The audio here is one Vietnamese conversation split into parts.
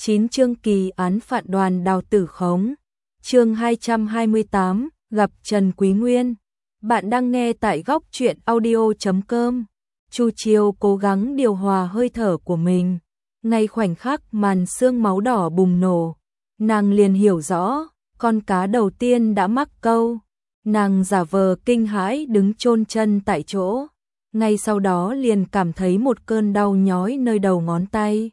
9 chương kỳ án phạt Đoàn Đào Tử Khống. Chương 228, gặp Trần Quý Nguyên. Bạn đang nghe tại góc truyện audio.com. Chu Chiêu cố gắng điều hòa hơi thở của mình. Ngay khoảnh khắc màn xương máu đỏ bùng nổ, nàng liền hiểu rõ, con cá đầu tiên đã mắc câu. Nàng giả vờ kinh hãi đứng chôn chân tại chỗ. Ngay sau đó liền cảm thấy một cơn đau nhói nơi đầu ngón tay.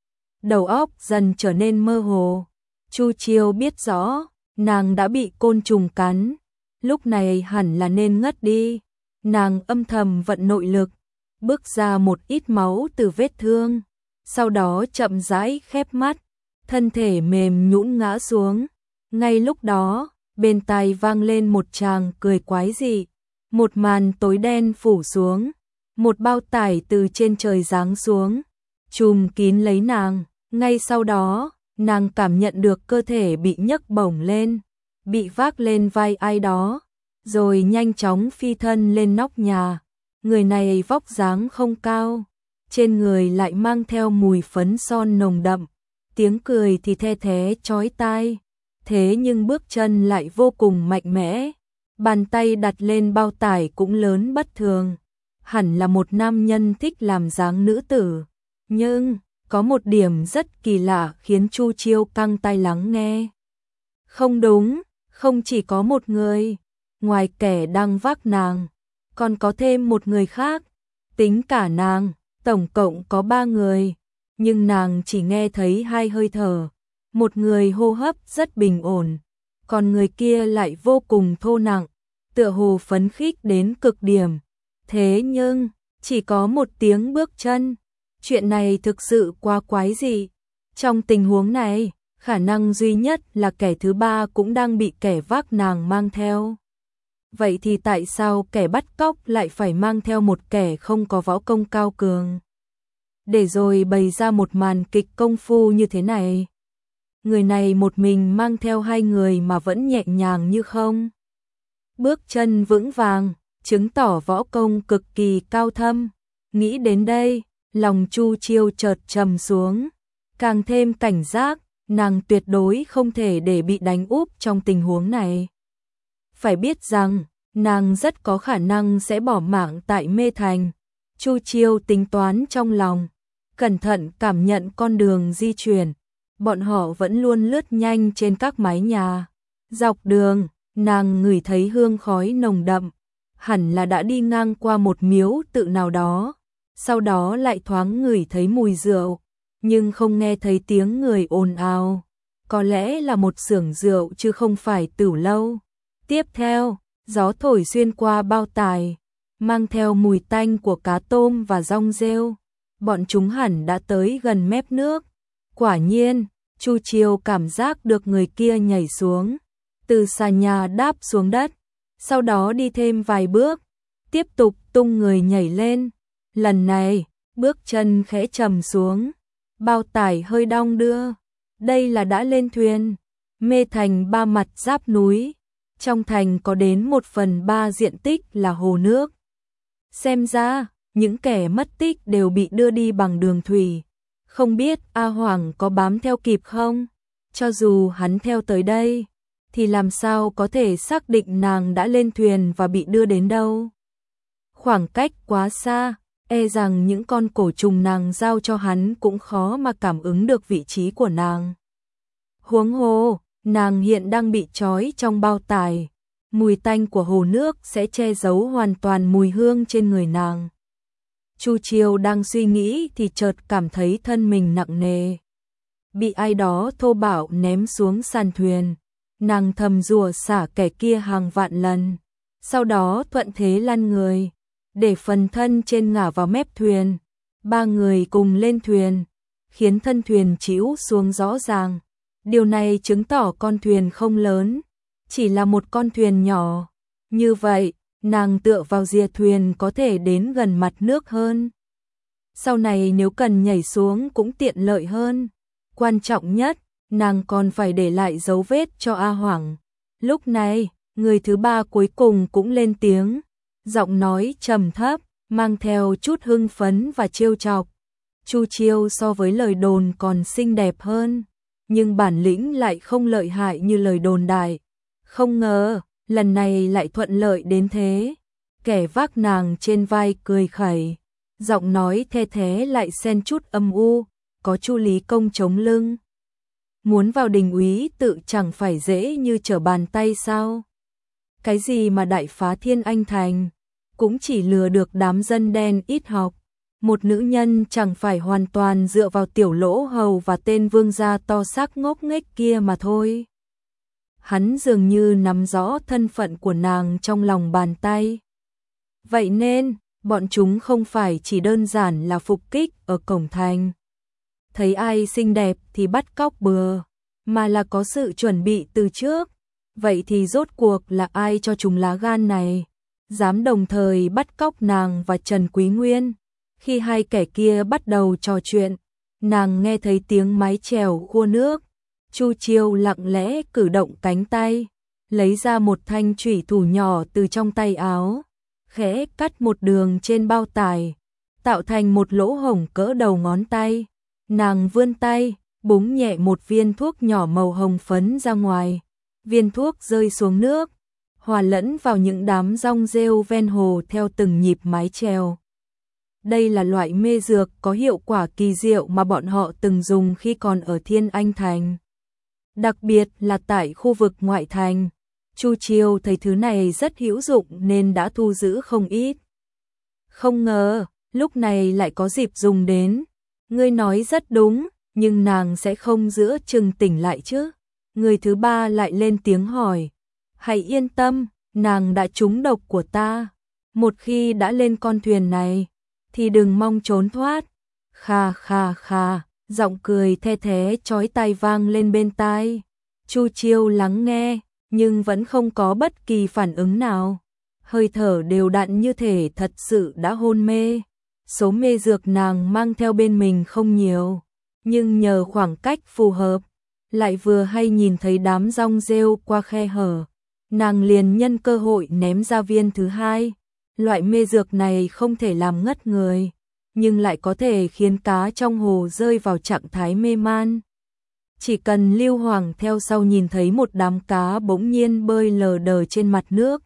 Đầu óc dần trở nên mơ hồ. Chu Chiêu biết rõ, nàng đã bị côn trùng cắn. Lúc này hẳn là nên ngất đi. Nàng âm thầm vận nội lực, bước ra một ít máu từ vết thương. Sau đó chậm rãi khép mắt, thân thể mềm nhũn ngã xuống. Ngay lúc đó, bên tai vang lên một tràng cười quái dị. Một màn tối đen phủ xuống, một bao tải từ trên trời giáng xuống, trùm kín lấy nàng. Ngay sau đó, nàng cảm nhận được cơ thể bị nhấc bổng lên, bị vác lên vai ai đó, rồi nhanh chóng phi thân lên nóc nhà. Người này vóc dáng không cao, trên người lại mang theo mùi phấn son nồng đậm, tiếng cười thì the thé chói tai, thế nhưng bước chân lại vô cùng mạnh mẽ. Bàn tay đặt lên bao tải cũng lớn bất thường, hẳn là một nam nhân thích làm dáng nữ tử. Nhưng có một điểm rất kỳ lạ khiến Chu Chiêu căng tai lắng nghe. Không đúng, không chỉ có một người, ngoài kẻ đang vác nàng, còn có thêm một người khác. Tính cả nàng, tổng cộng có 3 người, nhưng nàng chỉ nghe thấy 2 hơi thở. Một người hô hấp rất bình ổn, còn người kia lại vô cùng thô nặng, tựa hồ phấn khích đến cực điểm. Thế nhưng, chỉ có một tiếng bước chân. Chuyện này thực sự quá quái dị. Trong tình huống này, khả năng duy nhất là kẻ thứ 3 cũng đang bị kẻ vác nàng mang theo. Vậy thì tại sao kẻ bắt cóc lại phải mang theo một kẻ không có võ công cao cường? Để rồi bày ra một màn kịch công phu như thế này. Người này một mình mang theo 2 người mà vẫn nhẹ nhàng như không. Bước chân vững vàng, chứng tỏ võ công cực kỳ cao thâm. Nghĩ đến đây, lòng Chu Chiêu chợt trầm xuống, càng thêm cảnh giác, nàng tuyệt đối không thể để bị đánh úp trong tình huống này. Phải biết rằng, nàng rất có khả năng sẽ bỏ mạng tại Mê Thành. Chu Chiêu tính toán trong lòng, cẩn thận cảm nhận con đường di chuyển. Bọn họ vẫn luôn lướt nhanh trên các mái nhà. Dọc đường, nàng ngửi thấy hương khói nồng đậm, hẳn là đã đi ngang qua một miếu tự nào đó. Sau đó lại thoáng ngửi thấy mùi rượu, nhưng không nghe thấy tiếng người ồn ào. Có lẽ là một xưởng rượu chứ không phải tửu lâu. Tiếp theo, gió thổi xuyên qua bao tải, mang theo mùi tanh của cá tôm và rong rêu. Bọn chúng hẳn đã tới gần mép nước. Quả nhiên, Chu Chiêu cảm giác được người kia nhảy xuống, từ xà nhà đáp xuống đất, sau đó đi thêm vài bước, tiếp tục tung người nhảy lên. Lần này, bước chân khẽ trầm xuống, bao tải hơi đong đưa. Đây là đã lên thuyền. Mê Thành 3 mặt giáp núi, trong thành có đến 1/3 diện tích là hồ nước. Xem ra, những kẻ mất tích đều bị đưa đi bằng đường thủy. Không biết A Hoàng có bám theo kịp không? Cho dù hắn theo tới đây, thì làm sao có thể xác định nàng đã lên thuyền và bị đưa đến đâu? Khoảng cách quá xa, e rằng những con cổ trùng nàng giao cho hắn cũng khó mà cảm ứng được vị trí của nàng. Huống hồ, nàng hiện đang bị trói trong bao tải. Mùi tanh của hồ nước sẽ che giấu hoàn toàn mùi hương trên người nàng. Chu Chiêu đang suy nghĩ thì chợt cảm thấy thân mình nặng nề, bị ai đó thô bạo ném xuống sàn thuyền. Nàng thầm rủa xả kẻ kia hàng vạn lần, sau đó thuận thế lăn người, để phần thân trên ngả vào mép thuyền. 3 người cùng lên thuyền, khiến thân thuyền chĩu xuống rõ ràng. Điều này chứng tỏ con thuyền không lớn, chỉ là một con thuyền nhỏ. Như vậy, nàng tựa vào rìa thuyền có thể đến gần mặt nước hơn. Sau này nếu cần nhảy xuống cũng tiện lợi hơn. Quan trọng nhất, nàng còn phải để lại dấu vết cho A Hoàng. Lúc này, người thứ 3 cuối cùng cũng lên tiếng, giọng nói trầm thấp, mang theo chút hưng phấn và trêu chọc. Chu Chiêu so với lời đồn còn xinh đẹp hơn, nhưng bản lĩnh lại không lợi hại như lời đồn đại. Không ngờ, lần này lại thuận lợi đến thế. Kẻ vác nàng trên vai cười khẩy, giọng nói the thế lại xen chút âm u, có Chu Lý Công chống lưng. Muốn vào đình úy tự chẳng phải dễ như trở bàn tay sao? Cái gì mà đại phá Thiên Anh Thành, cũng chỉ lừa được đám dân đen ít học. Một nữ nhân chẳng phải hoàn toàn dựa vào tiểu lỗ hầu và tên vương gia to xác ngốc nghếch kia mà thôi. Hắn dường như nắm rõ thân phận của nàng trong lòng bàn tay. Vậy nên, bọn chúng không phải chỉ đơn giản là phục kích ở cổng thành. Thấy ai xinh đẹp thì bắt cóc bừa, mà là có sự chuẩn bị từ trước. Vậy thì rốt cuộc là ai cho chúng lá gan này, dám đồng thời bắt cóc nàng và Trần Quý Nguyên? Khi hai kẻ kia bắt đầu trò chuyện, nàng nghe thấy tiếng mái chèo khua nước. Chu Chiêu lặng lẽ cử động cánh tay, lấy ra một thanh chủy thủ nhỏ từ trong tay áo, khẽ cắt một đường trên bao tải, tạo thành một lỗ hổng cỡ đầu ngón tay. Nàng vươn tay, búng nhẹ một viên thuốc nhỏ màu hồng phấn ra ngoài. Viên thuốc rơi xuống nước, hòa lẫn vào những đám rong rêu ven hồ theo từng nhịp mái chèo. Đây là loại mê dược có hiệu quả kỳ diệu mà bọn họ từng dùng khi còn ở Thiên Anh Thành. Đặc biệt là tại khu vực ngoại thành. Chu Chiêu thấy thứ này rất hữu dụng nên đã thu giữ không ít. Không ngờ, lúc này lại có dịp dùng đến. Ngươi nói rất đúng, nhưng nàng sẽ không giữa chừng tỉnh lại chứ? Người thứ ba lại lên tiếng hỏi. Hãy yên tâm, nàng đã trúng độc của ta. Một khi đã lên con thuyền này, thì đừng mong trốn thoát. Kha kha kha, giọng cười the thế chói tai vang lên bên tai. Chu Chiêu lắng nghe, nhưng vẫn không có bất kỳ phản ứng nào. Hơi thở đều đặn như thể thật sự đã hôn mê. Số mê dược nàng mang theo bên mình không nhiều, nhưng nhờ khoảng cách phù hợp, lại vừa hay nhìn thấy đám rong rêu qua khe hở. Nàng liền nhân cơ hội ném ra viên thứ hai. Loại mê dược này không thể làm ngất người, nhưng lại có thể khiến cá trong hồ rơi vào trạng thái mê man. Chỉ cần Lưu Hoàng theo sau nhìn thấy một đám cá bỗng nhiên bơi lờ đờ trên mặt nước,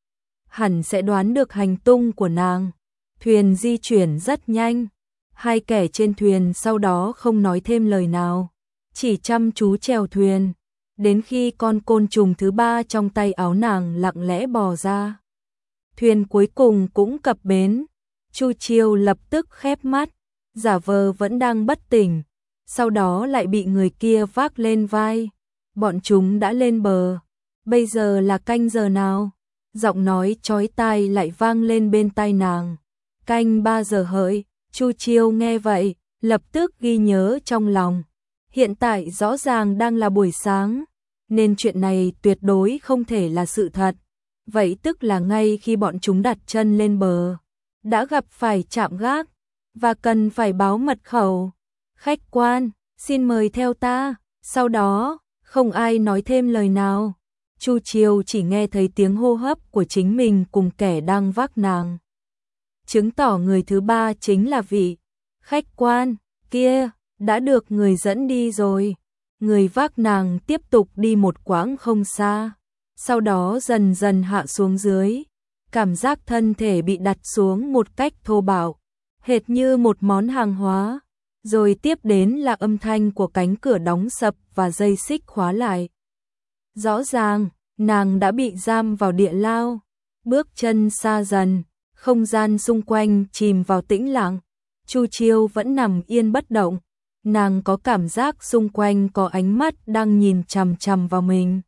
hẳn sẽ đoán được hành tung của nàng. Thuyền di chuyển rất nhanh, hai kẻ trên thuyền sau đó không nói thêm lời nào, chỉ chăm chú chèo thuyền, đến khi con côn trùng thứ ba trong tay áo nàng lặng lẽ bò ra. Thuyền cuối cùng cũng cập bến. Chu Chiêu lập tức khép mắt, giả vờ vẫn đang bất tỉnh, sau đó lại bị người kia vác lên vai. Bọn chúng đã lên bờ. Bây giờ là canh giờ nào? Giọng nói chói tai lại vang lên bên tai nàng. Canh 3 giờ hợi. Chu Chiêu nghe vậy, lập tức ghi nhớ trong lòng. Hiện tại rõ ràng đang là buổi sáng, nên chuyện này tuyệt đối không thể là sự thật. Vậy tức là ngay khi bọn chúng đặt chân lên bờ, đã gặp phải trạm gác, và cần phải báo mật khẩu. Khách quan, xin mời theo ta. Sau đó, không ai nói thêm lời nào. Chu Chiêu chỉ nghe thấy tiếng hô hấp của chính mình cùng kẻ đang vác nàng. Chứng tỏ người thứ ba chính là vị khách quan kia, đã được người dẫn đi rồi. Người vác nàng tiếp tục đi một quãng không xa, sau đó dần dần hạ xuống dưới. Cảm giác thân thể bị đặt xuống một cách thô bạo, hệt như một món hàng hóa. Rồi tiếp đến là âm thanh của cánh cửa đóng sập và dây xích khóa lại. Rõ ràng, nàng đã bị giam vào địa lao. Bước chân xa dần, không gian xung quanh chìm vào tĩnh lặng. Chu Chiêu vẫn nằm yên bất động. Nàng có cảm giác xung quanh có ánh mắt đang nhìn chằm chằm vào mình.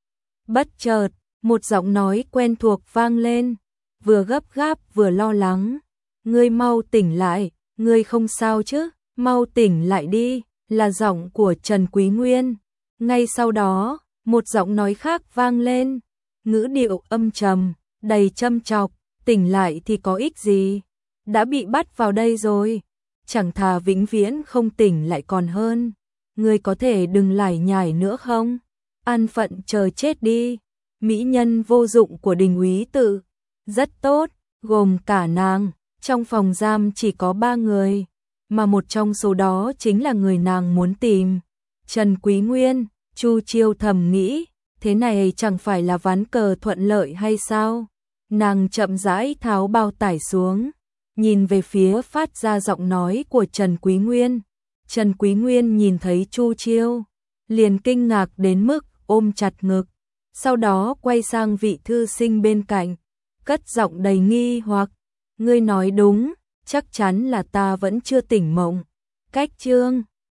Bất chợt, một giọng nói quen thuộc vang lên, vừa gấp gáp vừa lo lắng. Ngươi mau tỉnh lại, ngươi không sao chứ? Mau tỉnh lại đi, là giọng của Trần Quý Nguyên. Ngay sau đó, một giọng nói khác vang lên, ngữ điệu âm trầm, đầy châm chọc. Tỉnh lại thì có ích gì? Đã bị bắt vào đây rồi, chẳng thà vĩnh viễn không tỉnh lại còn hơn. Ngươi có thể đừng lải nhải nữa không? An phận chờ chết đi. Mỹ nhân vô dụng của đình úy tự rất tốt, gồm cả nàng. Trong phòng giam chỉ có 3 người, mà một trong số đó chính là người nàng muốn tìm. Trần Quý Nguyên, Chu Chiêu thầm nghĩ, thế này chẳng phải là ván cờ thuận lợi hay sao? Nàng chậm rãi tháo bao tải xuống, nhìn về phía phát ra giọng nói của Trần Quý Nguyên. Trần Quý Nguyên nhìn thấy Chu Chiêu, liền kinh ngạc đến mức ôm chặt ngực, sau đó quay sang vị thư sinh bên cạnh, cất giọng đầy nghi hoặc, ngươi nói đúng, chắc chắn là ta vẫn chưa tỉnh mộng. Cách chương